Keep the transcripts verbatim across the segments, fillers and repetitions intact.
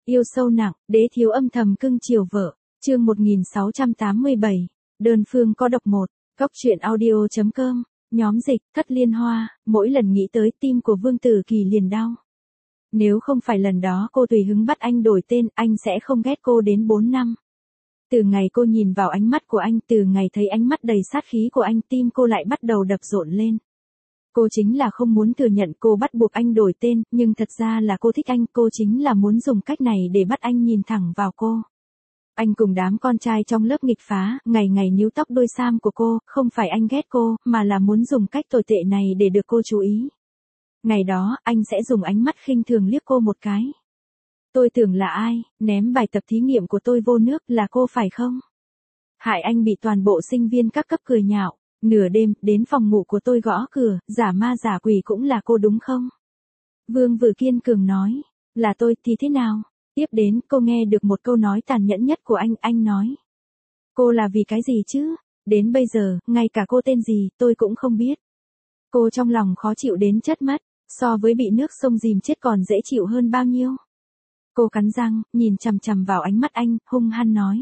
Yêu sâu nặng, đế thiếu âm thầm cưng chiều vợ. Chương một nghìn sáu trăm tám mươi bảy. Đơn phương có độc một. Góc truyện audio chấm com. Nhóm dịch, Thất Liên Hoa. Mỗi lần nghĩ tới tim của Vương Tử Kỳ liền đau. Nếu không phải lần đó cô tùy hứng bắt anh đổi tên, anh sẽ không ghét cô đến bốn năm. Từ ngày cô nhìn vào ánh mắt của anh, từ ngày thấy ánh mắt đầy sát khí của anh, tim cô lại bắt đầu đập rộn lên. Cô chính là không muốn thừa nhận cô bắt buộc anh đổi tên, nhưng thật ra là cô thích anh, cô chính là muốn dùng cách này để bắt anh nhìn thẳng vào cô. Anh cùng đám con trai trong lớp nghịch phá, ngày ngày níu tóc đôi sam của cô, không phải anh ghét cô, mà là muốn dùng cách tồi tệ này để được cô chú ý. Ngày đó, anh sẽ dùng ánh mắt khinh thường liếc cô một cái. Tôi tưởng là ai, ném bài tập thí nghiệm của tôi vô nước là cô phải không? Hại anh bị toàn bộ sinh viên các cấp cười nhạo. Nửa đêm, đến phòng ngủ của tôi gõ cửa, giả ma giả quỷ cũng là cô đúng không? Vương Vự kiên cường nói, là tôi thì thế nào? Tiếp đến, cô nghe được một câu nói tàn nhẫn nhất của anh, anh nói. Cô là vì cái gì chứ? Đến bây giờ, ngay cả cô tên gì, tôi cũng không biết. Cô trong lòng khó chịu đến chất mất, so với bị nước sông dìm chết còn dễ chịu hơn bao nhiêu? Cô cắn răng, nhìn chằm chằm vào ánh mắt anh, hung hăng nói.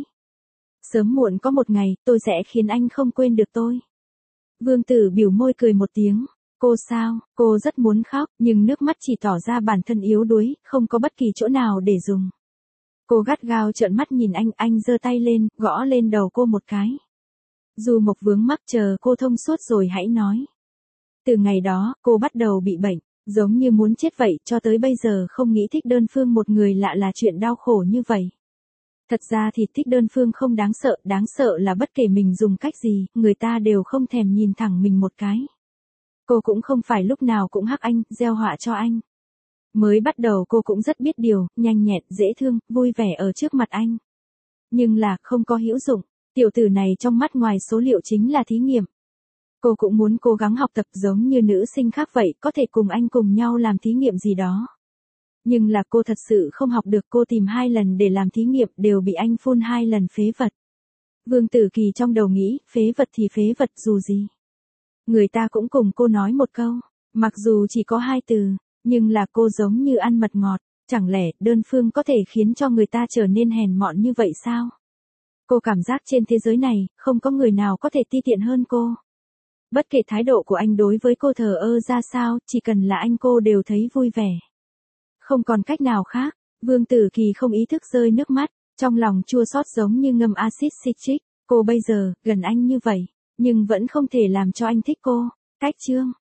Sớm muộn có một ngày, tôi sẽ khiến anh không quên được tôi. Vương Tử biểu môi cười một tiếng. Cô sao, cô rất muốn khóc, nhưng nước mắt chỉ tỏ ra bản thân yếu đuối, không có bất kỳ chỗ nào để dùng. Cô gắt gao trợn mắt nhìn anh, anh giơ tay lên, gõ lên đầu cô một cái. Dù Mộc vướng mắc chờ cô thông suốt rồi hãy nói. Từ ngày đó, cô bắt đầu bị bệnh, giống như muốn chết vậy, cho tới bây giờ không nghĩ thích đơn phương một người lạ là chuyện đau khổ như vậy. Thật ra thì thích đơn phương không đáng sợ, đáng sợ là bất kể mình dùng cách gì, người ta đều không thèm nhìn thẳng mình một cái. Cô cũng không phải lúc nào cũng hắc anh, gieo họa cho anh. Mới bắt đầu cô cũng rất biết điều, nhanh nhẹn, dễ thương, vui vẻ ở trước mặt anh. Nhưng là không có hữu dụng, tiểu tử này trong mắt ngoài số liệu chính là thí nghiệm. Cô cũng muốn cố gắng học tập giống như nữ sinh khác vậy, có thể cùng anh cùng nhau làm thí nghiệm gì đó. Nhưng là cô thật sự không học được, cô tìm hai lần để làm thí nghiệm đều bị anh phun hai lần phế vật. Vương Tử Kỳ trong đầu nghĩ, phế vật thì phế vật dù gì. Người ta cũng cùng cô nói một câu, mặc dù chỉ có hai từ, nhưng là cô giống như ăn mật ngọt, chẳng lẽ đơn phương có thể khiến cho người ta trở nên hèn mọn như vậy sao? Cô cảm giác trên thế giới này, không có người nào có thể ti tiện hơn cô. Bất kể thái độ của anh đối với cô thờ ơ ra sao, chỉ cần là anh cô đều thấy vui vẻ. Không còn cách nào khác, Vương Tử Kỳ không ý thức rơi nước mắt, trong lòng chua xót giống như ngâm axit citric. Cô bây giờ, gần anh như vậy, nhưng vẫn không thể làm cho anh thích cô. Cách chương.